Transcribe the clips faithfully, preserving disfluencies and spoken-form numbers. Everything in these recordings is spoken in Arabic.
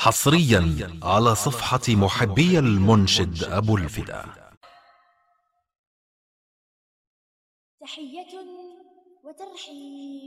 حصريا على صفحة محبي المنشد أبو الفدا. تحية وترحيب.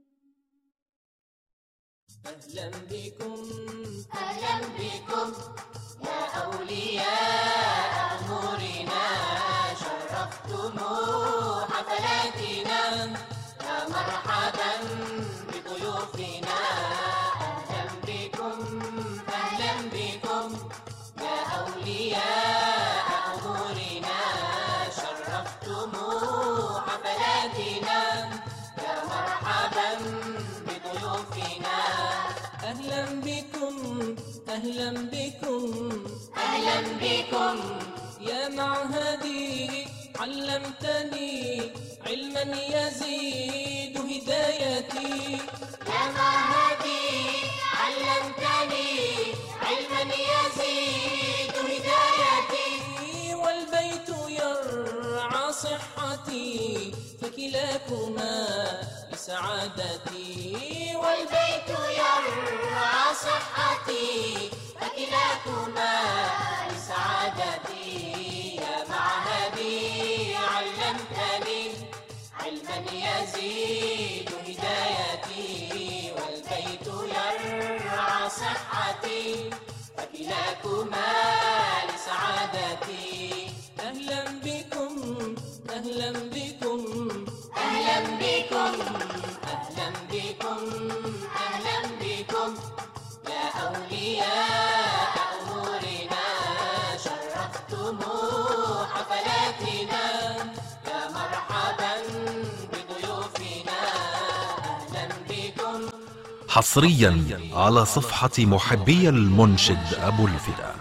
أهلا بكم أهلا بكم يا أولياء أمورنا، شرفتم حفلاتنا، يا مرحبا بضيوفنا. أهلا بكم أهلا بكم يا أولياء أمورنا، شرفتم حفلاتنا، يا مرحبا بضيوفنا. أهلا بكم أهلا بكم أهلا بكم يا معهدي، علمتني علما يزيد هدايتي. يا معهدي علمتني علما يزيد هدايتي، والبيت يرعى صحتي، فكلاكما لسعادتي. والبيت يرعى صحتي، فكلاكما لسعادتي. يا معهدي علمتني علما يزيد هدايتي، والبيت يرعى صحتي، فكلاكما لسعادتي. أهلا بكم أهلا بكم أهلا بكم أهلا بكم أهلا بكم يا أولياء أمورنا، شرفتم حفلاتنا، يا مرحبا بضيوفنا. أهلا بكم. حصريا على صفحة محبي المنشد أبو الفدا.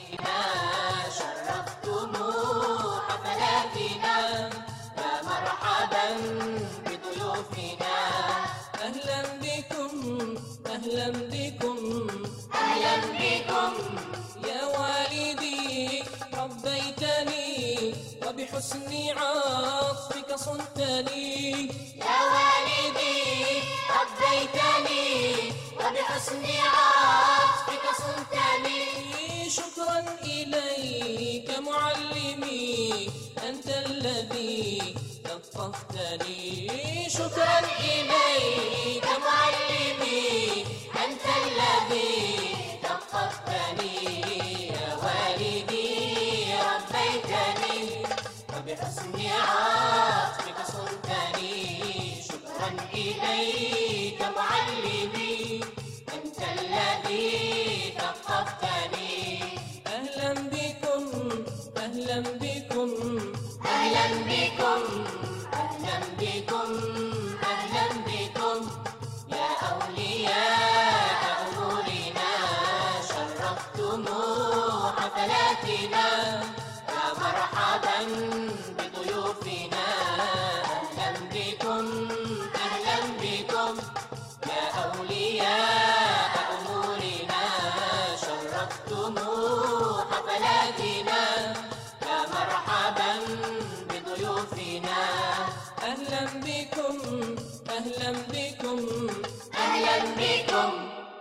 شرفتم حفلاتنا، يا مرحبا بضيوفنا. أهلا بكم أهلا بكم أهلا بكم يا والدي، ربيتني وبحسن عطفك صنتني. يا والدي ربيتني وبحسن عطفك صنتني. شكرا إليك معلمي، أنت الذي لطفتني. شكرا إليك معلمي، أنت الذي لطفتني. يا والدي ربيتني وبحسن عطفك صنتني. شكرا إليك معلمي، أنت الذي لطفتني. أهلا بكم أهلا بكم أهلا بكم أهلا بكم أهلا بكم يا أولياء أمورنا، شرفتم حفلاتنا، يا مرحبا بضيوفنا. أهلا بكم أهلا بكم يا أولياء أمورنا، شرفتم حفلاتنا، يا مرحبا بضيوفنا. أهلا بكم أهلا بكم أهلا بكم.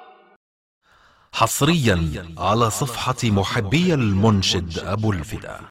حصريا على صفحة محبي المنشد أبو الفدا.